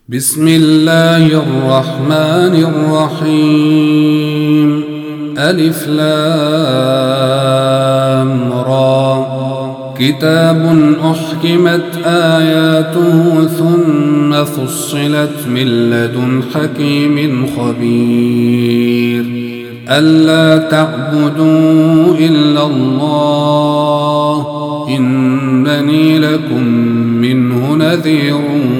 بسم الله الرحمن الرحيم. ألف لام را. كتاب أحكمت آياته ثم فصلت من لدن حكيم خبير. ألا تعبدوا إلا الله إنني لكم منه نذير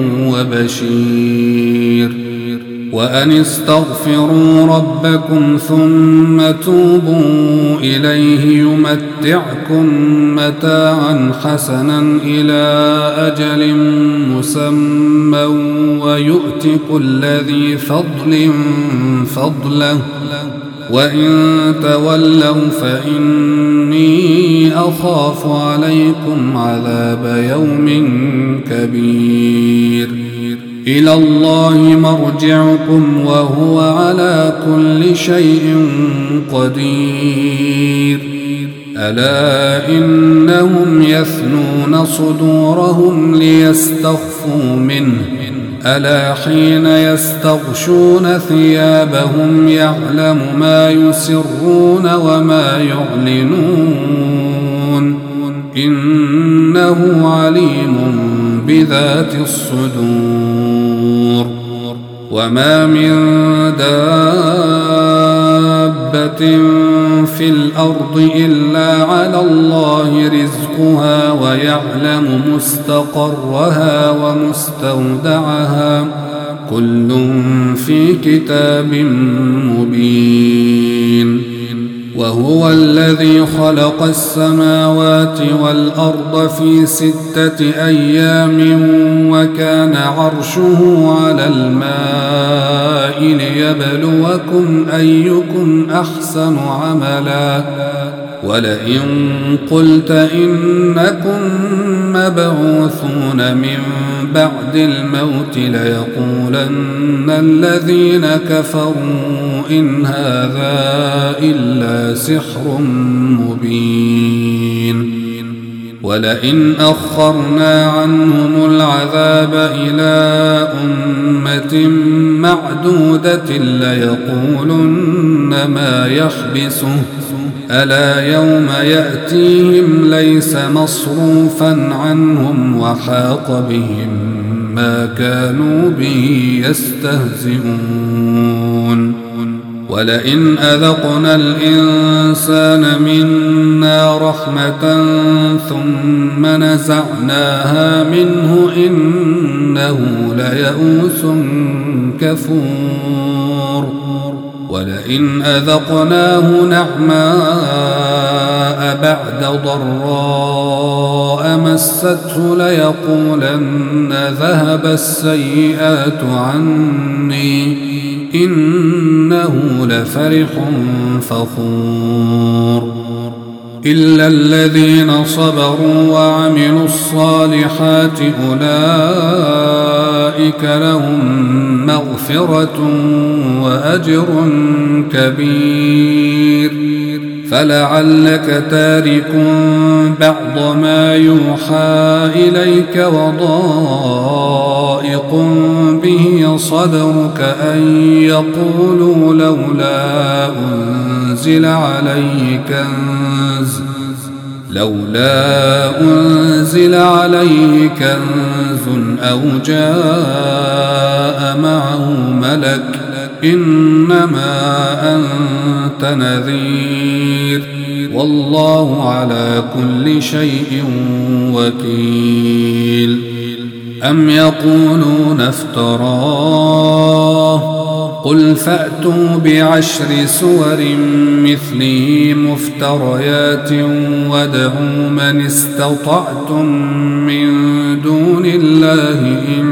وبشير. وأن استغفروا ربكم ثم توبوا إليه يمتعكم متاعا حسنا إلى أجل مسمى ويؤت كل ذي فضل فضله وإن تولوا فإني أخاف عليكم عذاب يوم كبير. إلى الله مرجعكم وهو على كل شيء قدير. ألا إنهم يثنون صدورهم ليستخفوا منه ألا حين يستغشون ثيابهم يعلم ما يسرون وما يعلنون إنه عليم بذات الصدور. وما من دابة في الأرض إلا على الله رزقها ويعلم مستقرها ومستودعها كل في كتاب مبين. وهو الذي خلق السماوات والأرض في 6 أيام وكان عرشه على الماء ليبلوكم أيكم أحسن عملا. ولئن قلت إنكم مبعوثون من بعد الموت ليقولن الذين كفروا إن هذا إلا سحر مبين. ولئن أخرنا عنهم العذاب إلى أمة معدودة ليقولن ما يحبسه ألا يوم يأتيهم ليس مصروفا عنهم وحاق بهم ما كانوا به يستهزئون. ولئن أذقنا الإنسان منا رحمة ثم نزعناها منه إنه ليئوس كفور. ولئن أذقناه نعماء بعد ضراء مسته ليقولن ذهب السيئات عني إنه لفرح فخور. إلا الذين صبروا وعملوا الصالحات أولئك لهم مغفرة وأجر كبير. فلعلك تارك بعض ما يوحى إليك وضائق به صدرك أن يقولوا لولا أنزل عليه كنز أو جاء معه ملك إنما أنت نذير والله على كل شيء وكيل. أم يقولون افتراه قل فأتوا ب10 سور مثله مفتريات وادعوا من استطعتم من دون الله إن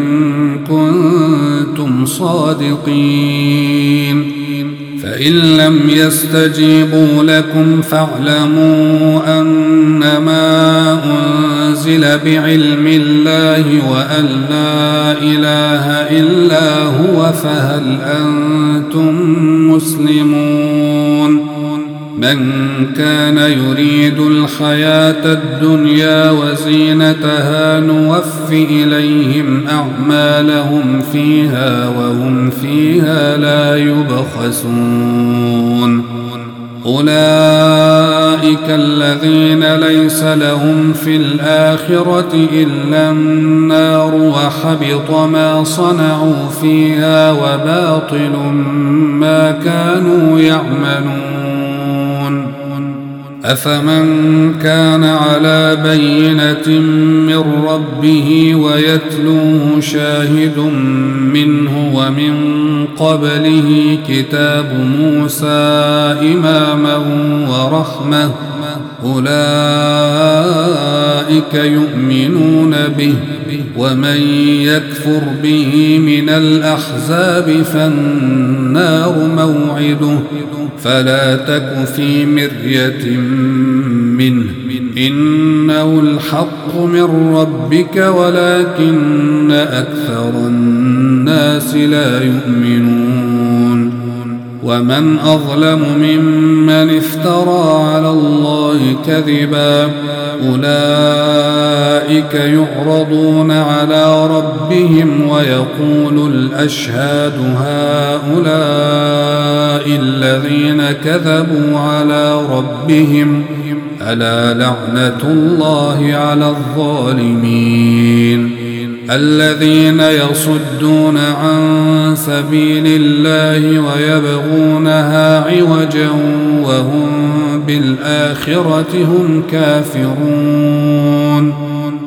كنتم صادقين. فإن لم يستجيبوا لكم فاعلموا أنما أنزل بعلم الله وأن لا إله إلا هو فهل أنتم مسلمون. من كان يريد الحياة الدنيا وزينتها نوف إليهم أعمالهم فيها وهم فيها لا يبخسون أولئك الذين ليس لهم في الآخرة إلا النار وحبط ما صنعوا فيها وباطل ما كانوا يعملون أفمن كان على بينة من ربه ويتلوه شاهد منه ومن قبله كتاب موسى إماما ورحمة أولئك يؤمنون به ومن يكفر به من الأحزاب فالنار موعده فلا تك في مرية منه إنه الحق من ربك ولكن أكثر الناس لا يؤمنون ومن أظلم ممن افترى على الله كذبا أولئك يعرضون على ربهم ويقول الأشهاد هؤلاء الذين كذبوا على ربهم ألا لعنة الله على الظالمين الذين يصدون عن سبيل الله ويبغونها عوجا وهم بالآخرة هم كافرون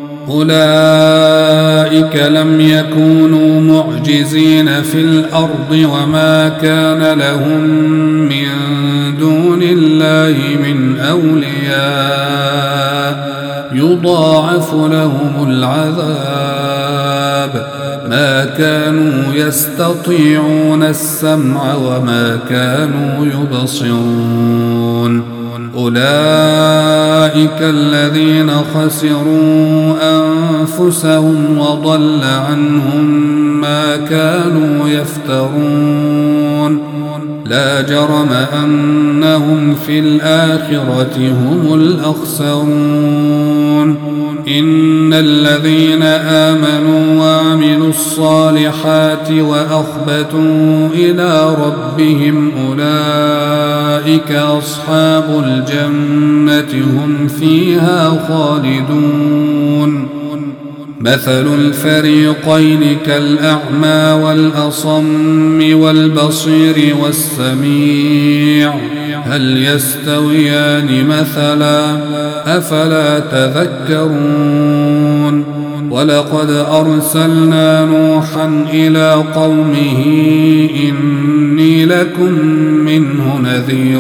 أولئك لم يكونوا معجزين في الأرض وما كان لهم من دون الله من أولياء يضاعف لهم العذاب ما كانوا يستطيعون السمع وما كانوا يبصرون أولئك الذين خسروا أنفسهم وضل عنهم ما كانوا يفترون لا جرم أنهم في الآخرة هم الأخسرون إن الذين آمنوا وعملوا الصالحات وأخبتوا إلى ربهم أولئك أصحاب الجنة هم فيها خالدون مثل الفريقين كالأعمى والأصم والبصير والسميع هل يستويان مثلا أفلا تذكرون ولقد أرسلنا نوحا إلى قومه إني لكم منه نذير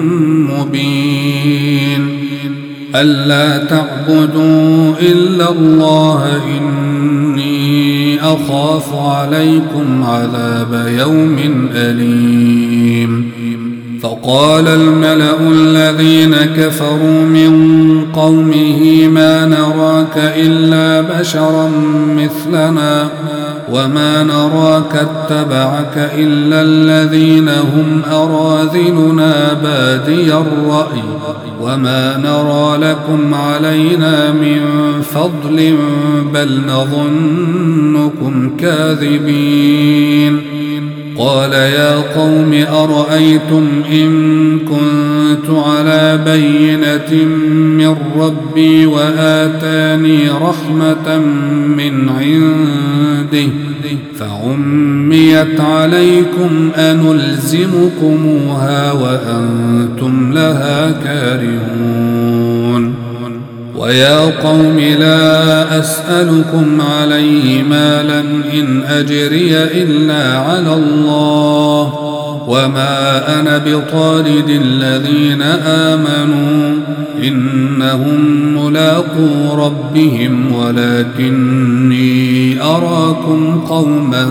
مبين ألا تعبدوا إلا الله إني أخاف عليكم عذاب يوم أليم فقال الملأ الذين كفروا من قومه ما نراك إلا بشرا مثلنا وما نراك اتبعك إلا الذين هم أراذلنا بادي الرأي وما نرى لكم علينا من فضل بل نظنكم كاذبين قال يا قوم أرأيتم إن كنت على بينة من ربي وآتاني رحمة من عنده فعميت عليكم أنلزمكموها وأنتم لها كارهون ويا قوم لا أسألكم عليه مالا إن أجري إلا على الله وما أنا بطارد الذين آمنوا إنهم ملاقو ربهم ولكني أراكم قوما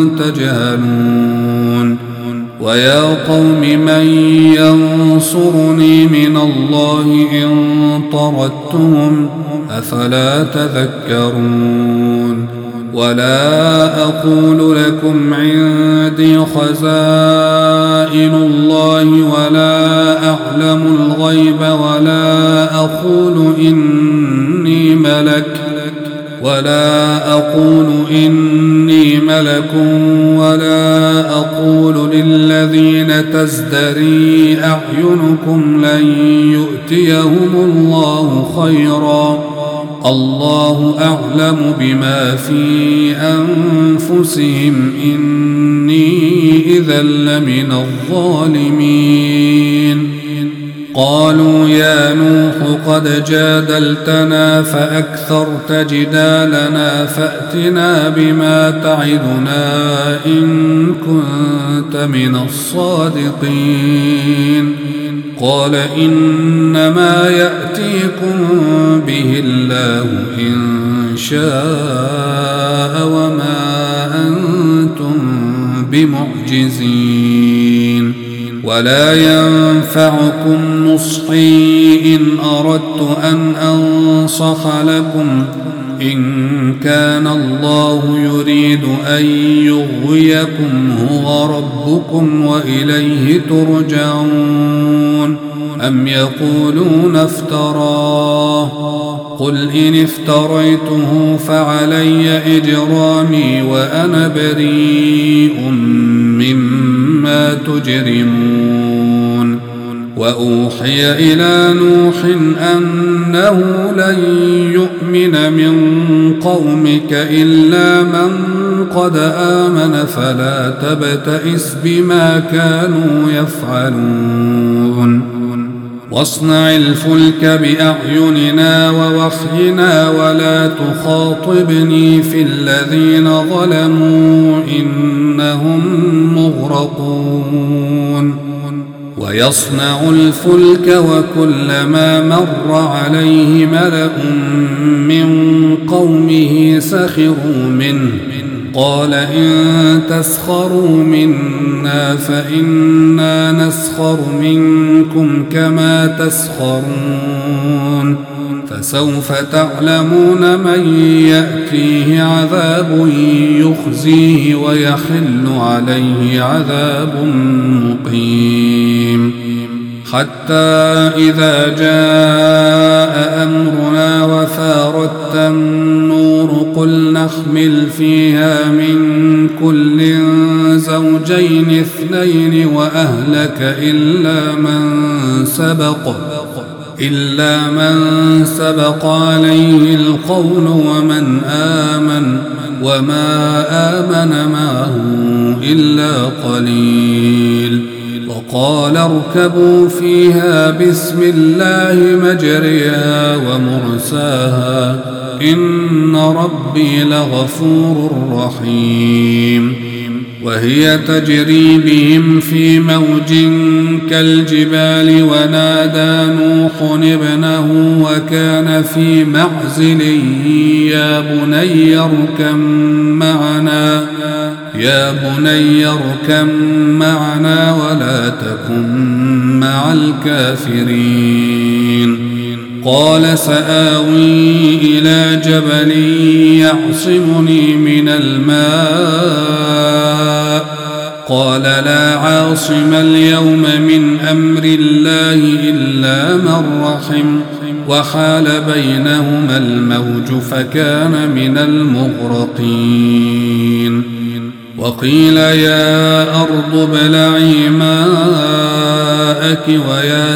تجهلون ويا قوم من ينصرني من الله إن طردتهم أفلا تذكرون ولا أقول لكم عندي خزائن الله ولا أعلم الغيب ولا أقول إني ملك ولا أقول للذين تزدري أعينكم لن يؤتيهم الله خيرا الله أعلم بما في أنفسهم إني إذا لمن الظالمين. قالوا يا نوح قد جادلتنا فأكثرت جدالنا فأتنا بما تعدنا إن كنت من الصادقين. قال إنما يأتيكم به الله إن شاء وما أنتم بمعجزين ولا ينفعكم نصحي إن أردت أن أنصح لكم إن كان الله يريد أن يغويكم هو ربكم وإليه ترجعون. أم يقولون افتراه قل إن افتريته فعلي إجرامي وأنا بريء مما تجرمون. وأوحي إلى نوح أنه لن يؤمن من قومك إلا من قد آمن فلا تبتئس بما كانوا يفعلون. واصنع الفلك بأعيننا ووحينا ولا تخاطبني في الذين ظلموا إنهم مغرقون. ويصنع الفلك وكلما مر عليه ملأ من قومه سخروا منه قال إن تسخروا منا فإنا نسخر منكم كما تسخرون. فسوف تعلمون من يأتيه عذاب يخزيه ويحل عليه عذاب مقيم. حتى إذا جاء أمرنا وفارت النور قل نحمل فيها من كل زوجين اثنين وأهلك إلا من سبق عليه القول ومن آمن وما آمن معه إلا قليل. وقال اركبوا فيها بسم الله مجريها ومرساها إن ربي لغفور رحيم. وهي تجري بهم في موج كالجبال ونادى نوح ابنه وكان في معزل يا بني اركم معنا ولا تكن مع الكافرين. قال سآوي إلى جبل يعصمني من الماء قال لا عاصم اليوم من أمر الله إلا من رحم وحال بينهما الموج فكان من المغرقين. وقيل يا أرض ابلعي ماءك ويا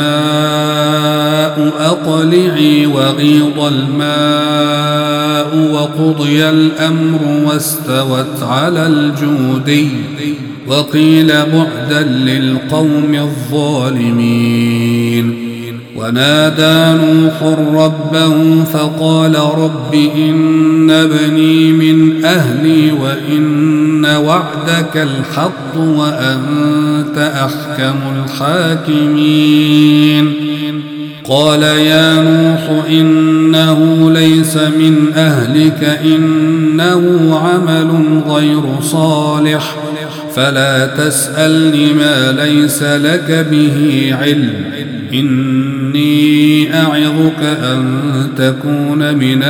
سماء أقلعي وغيض الماء وقضي الأمر واستوت على الجودي وقيل بعدا للقوم الظالمين. ونادى نوح ربه فقال رب إن ابني من أهلي وإن وعدك الحق وأنت أحكم الحاكمين. قال يا نوح إنه ليس من أهلك إنه عمل غير صالح فلا تسألني ما ليس لك به علم إني أعظك أن تكون من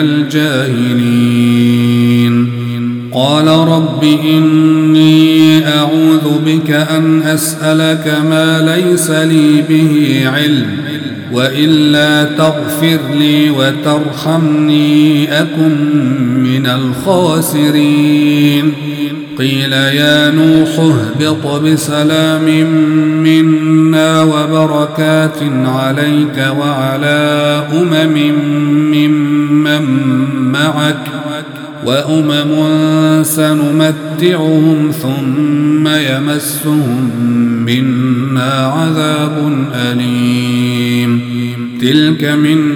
الجاهلين. قال رب إني أعوذ بك أن أسألك ما ليس لي به علم وإلا تغفر لي وترحمني أكن من الخاسرين قيل يا نوح اهبط بسلام منا وبركات عليك وعلى ممن معك وأمم سنمتعهم ثم يمسهم منا عذاب أليم تلك من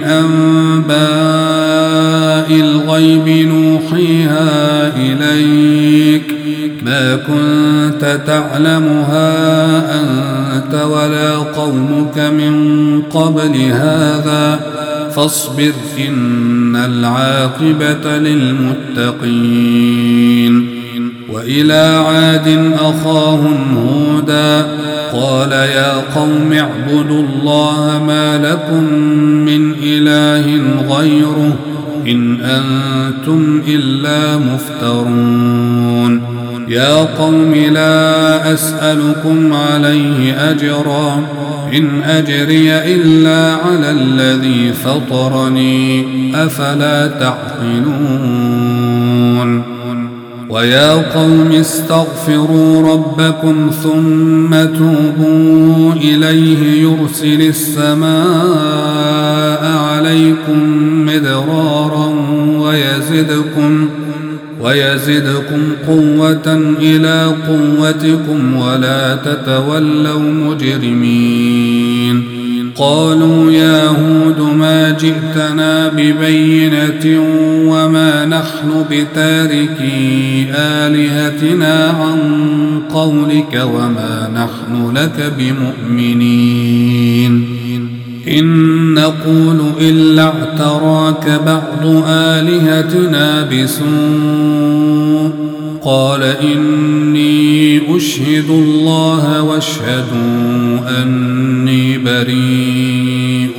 أنباء الغيب نوحيها إليك ما كنت تعلمها أنت ولا قومك من قبل هذا فاصبر إن العاقبة للمتقين وإلى عاد أخاهم هودا قال يا قوم اعبدوا الله ما لكم من إله غيره إن أنتم إلا مفترون يا قوم لا أسألكم عليه أجرا إن أجري إلا على الذي فطرني أفلا تعقلون ويا قوم استغفروا ربكم ثم توبوا إليه يرسل السماء عليكم مدرارا ويزدكم قوة إلى قوتكم ولا تتولوا مجرمين قالوا يا هود ما جئتنا ببينة وما نحن بتاركي آلهتنا عن قولك وما نحن لك بمؤمنين إن نقول إلا اعتراك بعض آلهتنا بسوء قال إني أشهد الله واشهدوا أني بريء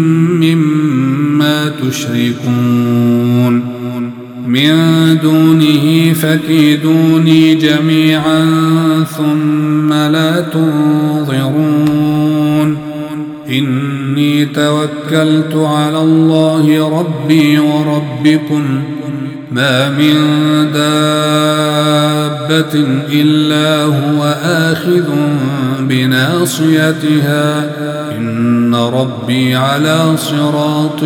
مما تشركون من دونه فكيدوني جميعا ثم لا تنظرون إني توكلت على الله ربي وربكم ما من دابة إلا هو آخذ بناصيتها إن ربي على صراط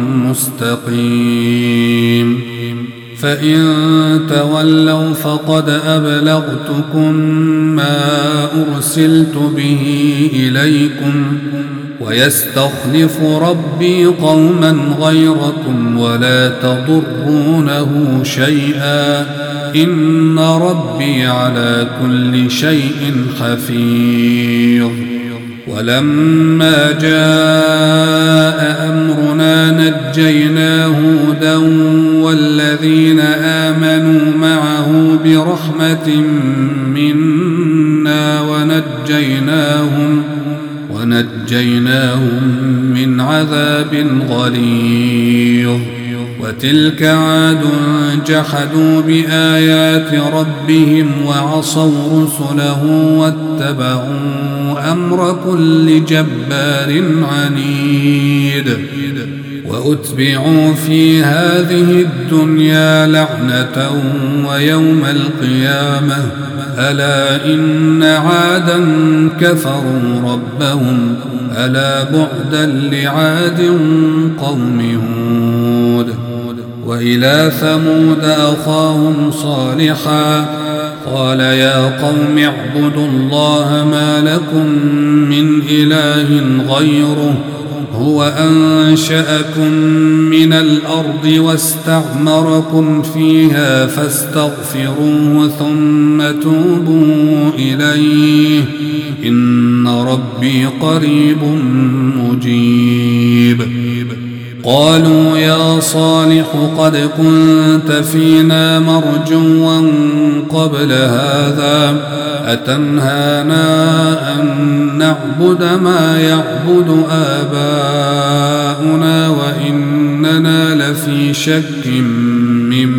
مستقيم فإن تولوا فقد أبلغتكم ما أرسلت به إليكم ويستخلف ربي قوما غيركم ولا تضرونه شيئا إن ربي على كل شيء حفيظ ولما جاء أمرنا نجينا هودا والذين آمنوا معه برحمة منا ونجيناهم من عذاب غليظ وتلك عاد جحدوا بآيات ربهم وعصوا رسله واتبعوا أمر كل جبار عنيد وأتبعوا في هذه الدنيا لعنة ويوم القيامة ألا إن عادا كفروا ربهم ألا بعدا لعاد قوم هود وإلى ثمود أخاهم صالحا قال يا قوم اعبدوا الله ما لكم من إله غيره هو أنشأكم من الأرض واستعمركم فيها فاستغفروه ثم توبوا إليه إن ربي قريب مجيب قالوا يا صالح قد كنت فينا مرجوا قبل هذا أتنهانا أن نعبد ما يعبد آباؤنا وإننا لفي شك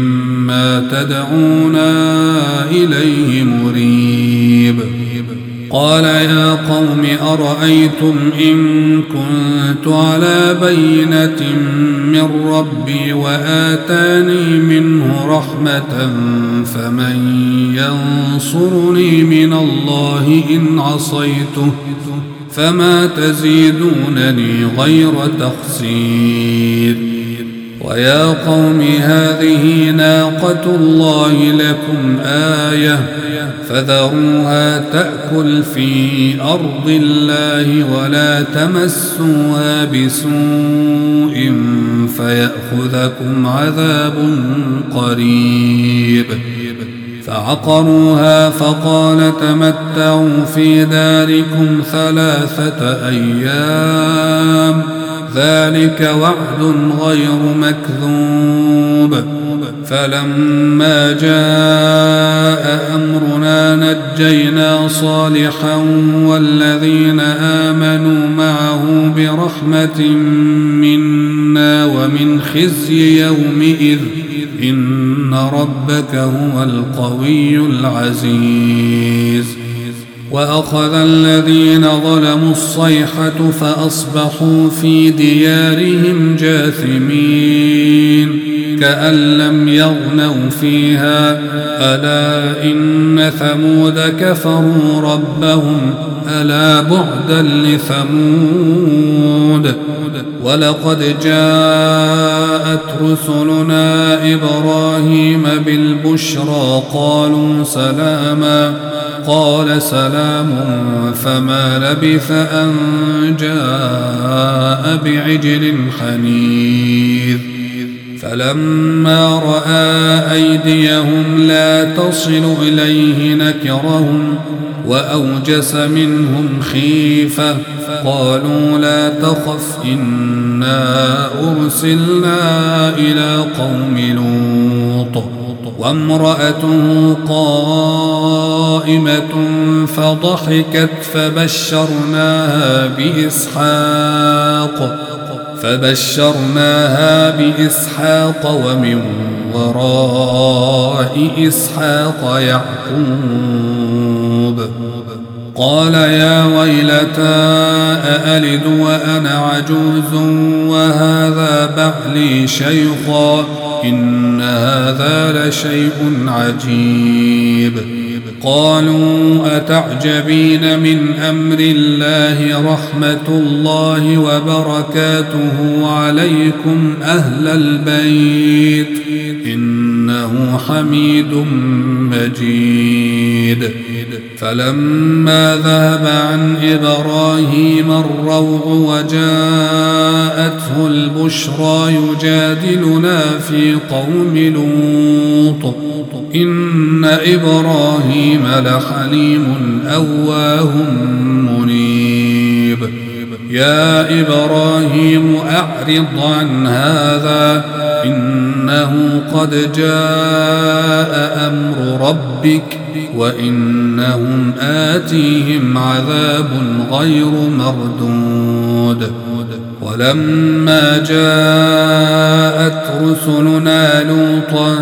مما تدعونا إليه مريب قال يا قوم أرأيتم إن كنت على بينة من ربي وآتاني منه رحمة فمن ينصرني من الله إن عصيته فما تزيدونني غير تخسير ويا قوم هذه ناقة الله لكم آية فذروها تأكل في أرض الله ولا تمسوها بسوء فيأخذكم عذاب قريب فعقروها فقال تمتعوا في داركم 3 أيام ذلك وعد غير مكذوب فلما جاء أمرنا نجينا صالحا والذين آمنوا معه برحمة منا ومن خزي يومئذ إن ربك هو القوي العزيز وأخذ الذين ظلموا الصيحة فأصبحوا في ديارهم جاثمين كأن لم يغنوا فيها ألا إن ثمود كفروا ربهم ألا بعدا لثمود ولقد جاءت رسلنا إبراهيم بالبشرى قالوا سلاما قال سلام فما لبث أن جاء بعجل حنيذ فلما رأى أيديهم لا تصل إليه نكرهم وأوجس منهم خيفة قالوا لا تخف إنا أرسلنا إلى قوم لوط وامرأته قائمة فضحكت فبشرناها بإسحاق ومن وراء إسحاق يعقوب قال يا ويلتى أألد وأنا عجوز وهذا بعلي شيخا إن هذا لشيء عجيب قالوا أتعجبين من أمر الله رحمة الله وبركاته عليكم أهل البيت إنه حميد مجيد فلما ذهب عن إبراهيم الروع وجاءته البشرى يجادلنا في قوم لوط إن إبراهيم لحليم أواه منيب يا إبراهيم أعرض عن هذا إنه قد جاء أمر ربك وإنهم آتيهم عذاب غير مردود ولما جاءت رسلنا لوطا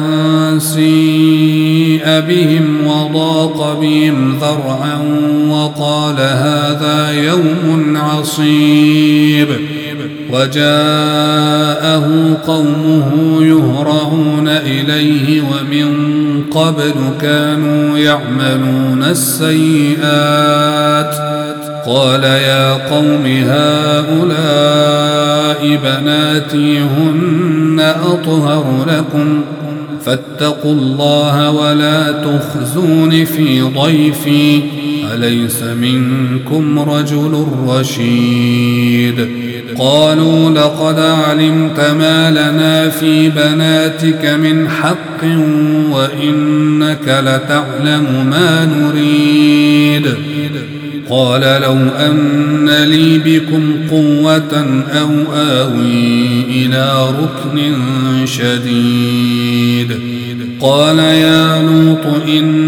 سيء بهم وضاق بهم ذرعا وقال هذا يوم عصيب وجاءه قومه يهرعون إليه ومن قبل كانوا يعملون السيئات قال يا قوم هؤلاء بناتي هن أطهر لكم فاتقوا الله ولا تخزون في ضيفي أليس منكم رجل رشيد قالوا لقد علمت ما لنا في بناتك من حق وإنك لتعلم ما نريد قال لو أن لي بكم قوة أو آوي إلى ركن شديد قال يا لوط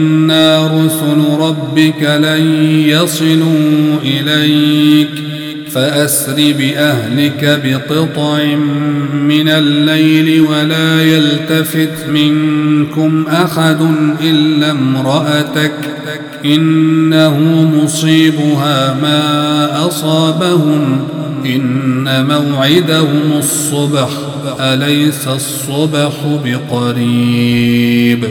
إنا رسل ربك لن يصلوا إليك فأسر بأهلك بقطع من الليل ولا يلتفت منكم أحد إلا امرأتك إنه مصيبها ما أصابهم إن موعدهم الصبح أليس الصبح بقريب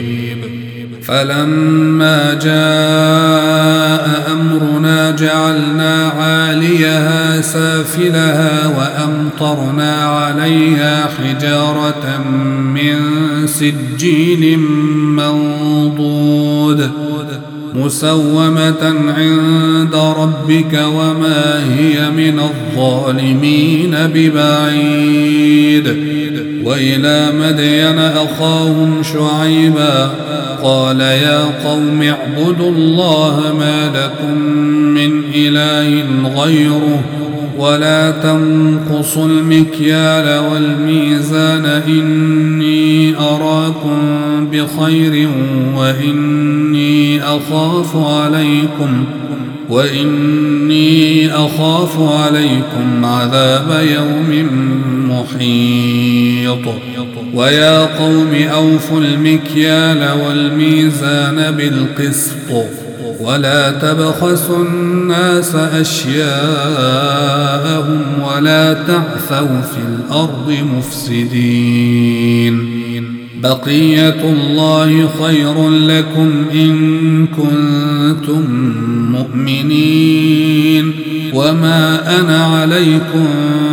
فلما جاء أمرنا جعلنا عاليها سافلها وأمطرنا عليها حجارة من سجيل منضود مسومة عند ربك وما هي من الظالمين ببعيد وإلى مدين أخاهم شعيبا قال يا قوم اعبدوا الله ما لكم من إله غيره ولا تنقصوا المكيال والميزان إني أراكم بخير وإني أخاف عليكم عذاب يوم محيط ويا قوم أوفوا المكيال والميزان بالقسط ولا تبخسوا الناس أشياءهم ولا تعثوا في الأرض مفسدين بقية الله خير لكم إن كنتم مؤمنين وما أنا عليكم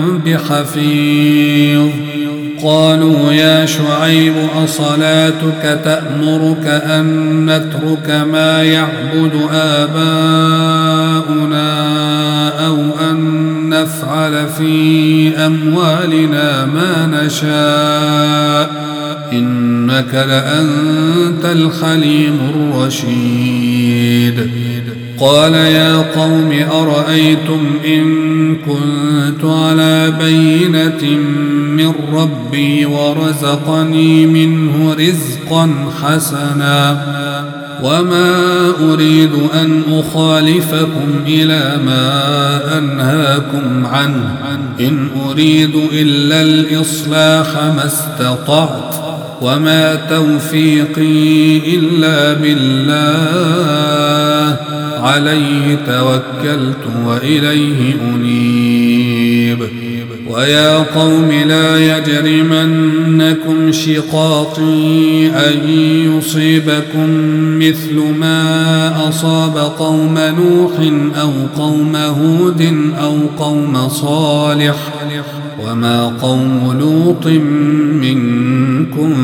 بحفيظ قالوا يا شعيب أصلاتك تأمرك أن نترك ما يعبد آباؤنا أو أن نفعل في أموالنا ما نشاء إنك لأنت الحليم الرشيد قال يا قوم أرأيتم إن كنت على بينة من ربي ورزقني منه رزقا حسنا وما أريد أن أخالفكم إلى ما أنهاكم عنه إن أريد إلا الإصلاح ما استطعت وما توفيقي إلا بالله عليه توكلت وإليه أنيب ويا قوم لا يجرمنكم شقاقي أن يصيبكم مثل ما أصاب قوم نوح أو قوم هود أو قوم صالح وما قوم لوط منكم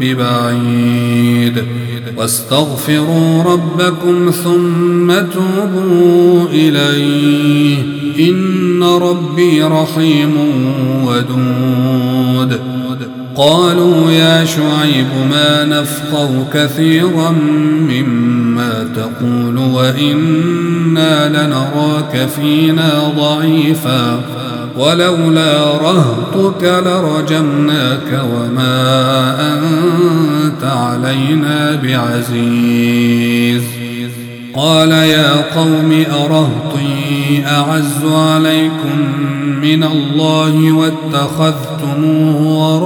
ببعيد واستغفروا ربكم ثم توبوا إليه إن ربي رحيم ودود قالوا يا شعيب ما نفقه كثيرا مما تقول وإنا لنراك فينا ضعيفا ولولا رهطك لرجمناك وما أنت علينا بعزيز قال يا قوم أرهطي أعز عليكم من الله واتخذتموه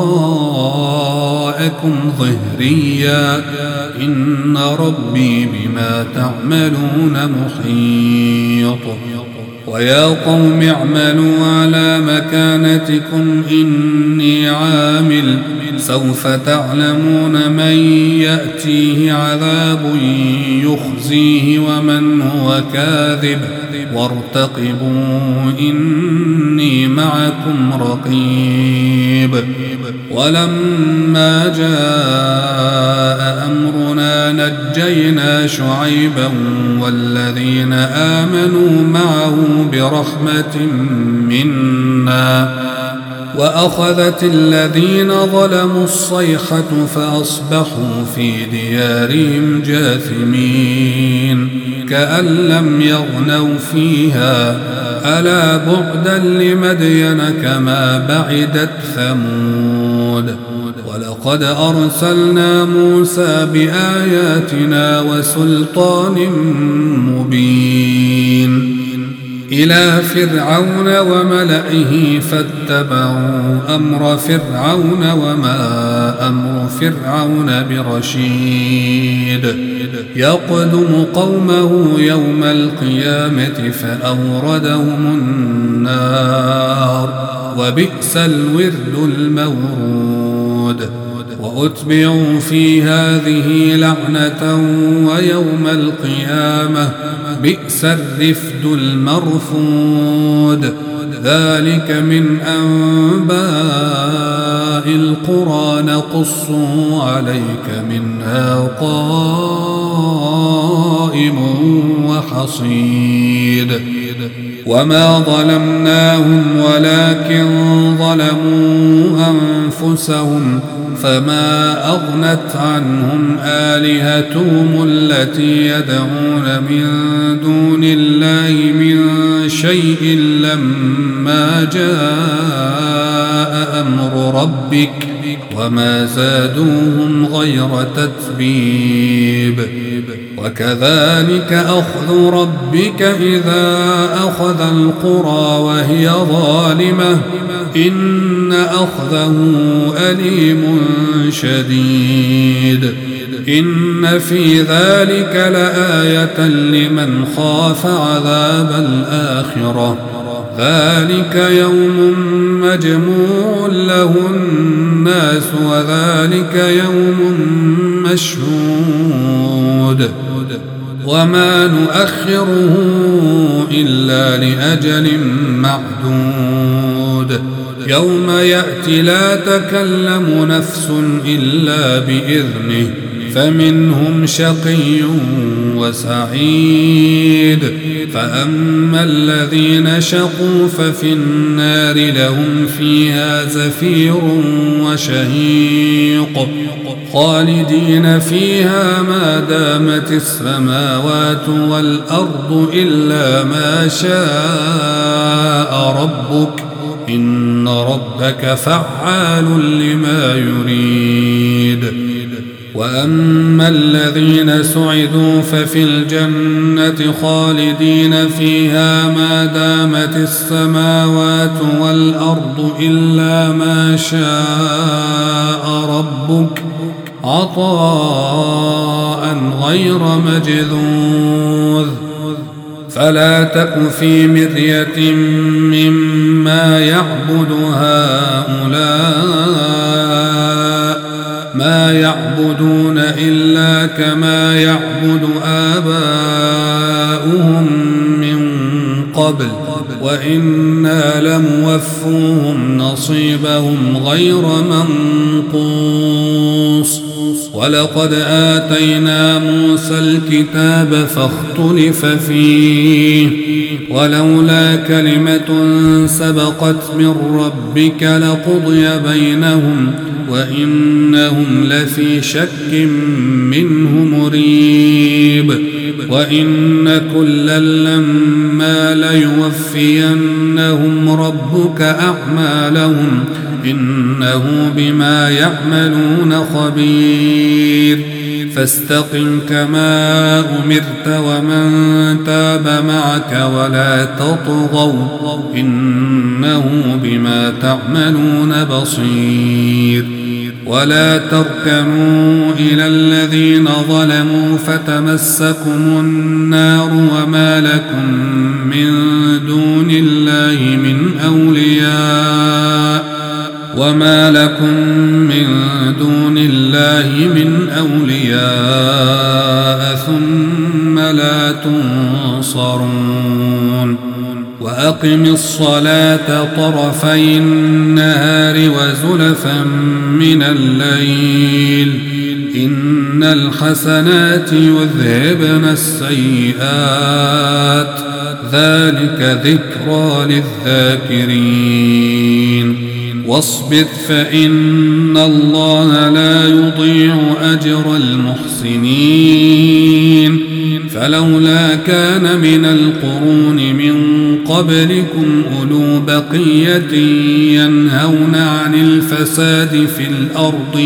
وراءكم ظهريا إن ربي بما تعملون محيط ويا قوم اعملوا على مكانتكم إني عامل سوف تعلمون من يأتيه عذاب يخزيه ومن هو كاذب وارتقبوا إني معكم رقيب ولما جاء أمرنا نجينا شعيبا والذين آمنوا معه برحمة منا وأخذت الذين ظلموا الصيحة فأصبحوا في ديارهم جاثمين كأن لم يغنوا فيها ألا بعدا لمدين كما بعدت ثمود ولقد أرسلنا موسى بآياتنا وسلطان مبين إلى فرعون وملئه فاتبعوا أمر فرعون وما أمر فرعون برشيد يقدم قومه يوم القيامة فأوردهم النار وبئس الورد المورود وأتبعوا في هذه لعنة ويوم القيامة بئس الرفد المرفود ذلك من أنباء القرى نقصه عليك منها قائم وحصيد وما ظلمناهم ولكن ظلموا أنفسهم فما أغنت عنهم آلهتهم التي يدعون من دون الله من شيء لما جاء أمر ربك وما زادوهم غير تتبيب وكذلك أخذ ربك إذا أخذ القرى وهي ظالمة إن أخذه أليم شديد إن في ذلك لآية لمن خاف عذاب الآخرة ذلك يوم مجموع له الناس وذلك يوم مشهود وما نؤخره إلا لأجل معدود يوم يأتي لا تكلم نفس إلا بإذنه فمنهم شقي وسعيد فأما الذين شقوا ففي النار لهم فيها زفير وشهيق خالدين فيها ما دامت السماوات والأرض إلا ما شاء ربك إن ربك فعال لما يريد وأما الذين سعدوا ففي الجنة خالدين فيها ما دامت السماوات والأرض إلا ما شاء ربك عطاء غير مجذوذ فلا تك في مرية مما يعبد هؤلاء ما يعبدون إلا كما يعبد آباؤهم من قبل وإنا لموفوهم نصيبهم غير منقوص ولقد آتينا موسى الكتاب فاختلف فيه ولولا كلمة سبقت من ربك لقضي بينهم وإنهم لفي شك منه مريب وإن كلا لما ليوفينهم ربك أعمالهم إنه بما يعملون خبير فاستقم كما أمرت ومن تاب معك ولا تطغوا إنه بما تعملون بصير ولا تركنوا إلى الذين ظلموا فتمسكم النار وما لكم من دون الله من أولياء ثم لا تنصرون وأقم الصلاة طرفي النهار وزلفا من الليل إن الحسنات يذهبن السيئات ذلك ذكرى للذاكرين واصبر فإن الله لا يضيع أجر المحسنين فلولا كان من القرون من قبلكم أولو بقية ينهون عن الفساد في الأرض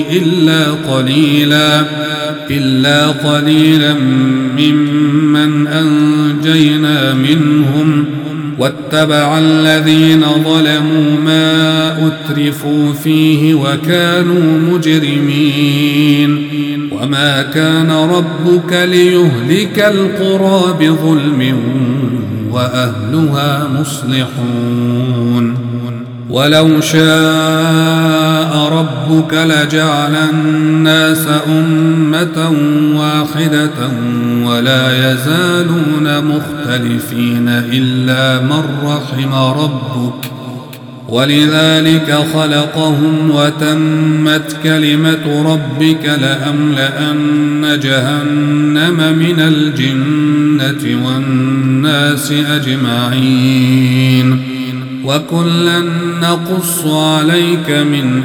إلا قليلا ممن أنجينا منهم واتبع الذين ظلموا ما أترفوا فيه وكانوا مجرمين وما كان ربك ليهلك القرى بظلم وأهلها مصلحون ولو شاء ربك لجعل الناس أمة واحدة ولا يزالون مختلفين إلا من رحم ربك ولذلك خلقهم وتمت كلمة ربك لأملأن جهنم من الجنة والناس أجمعين وكلا نقص عليك من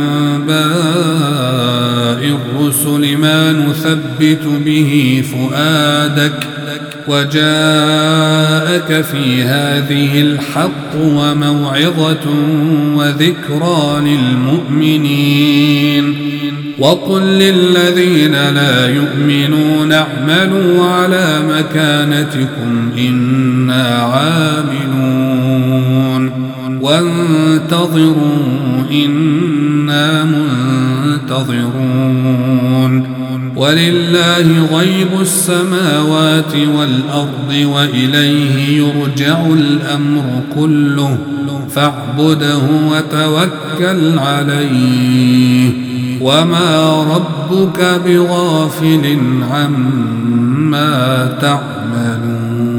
أنباء الرسل ما نثبت به فؤادك وجاءك في هذه الحق وموعظة وذكرى للمؤمنين وقل للذين لا يؤمنون اعملوا على مكانتكم إنا عاملون وانتظروا إنا منتظرون ولله غيب السماوات والأرض وإليه يرجع الأمر كله فاعبده وتوكل عليه وما ربك بغافل عما تعملون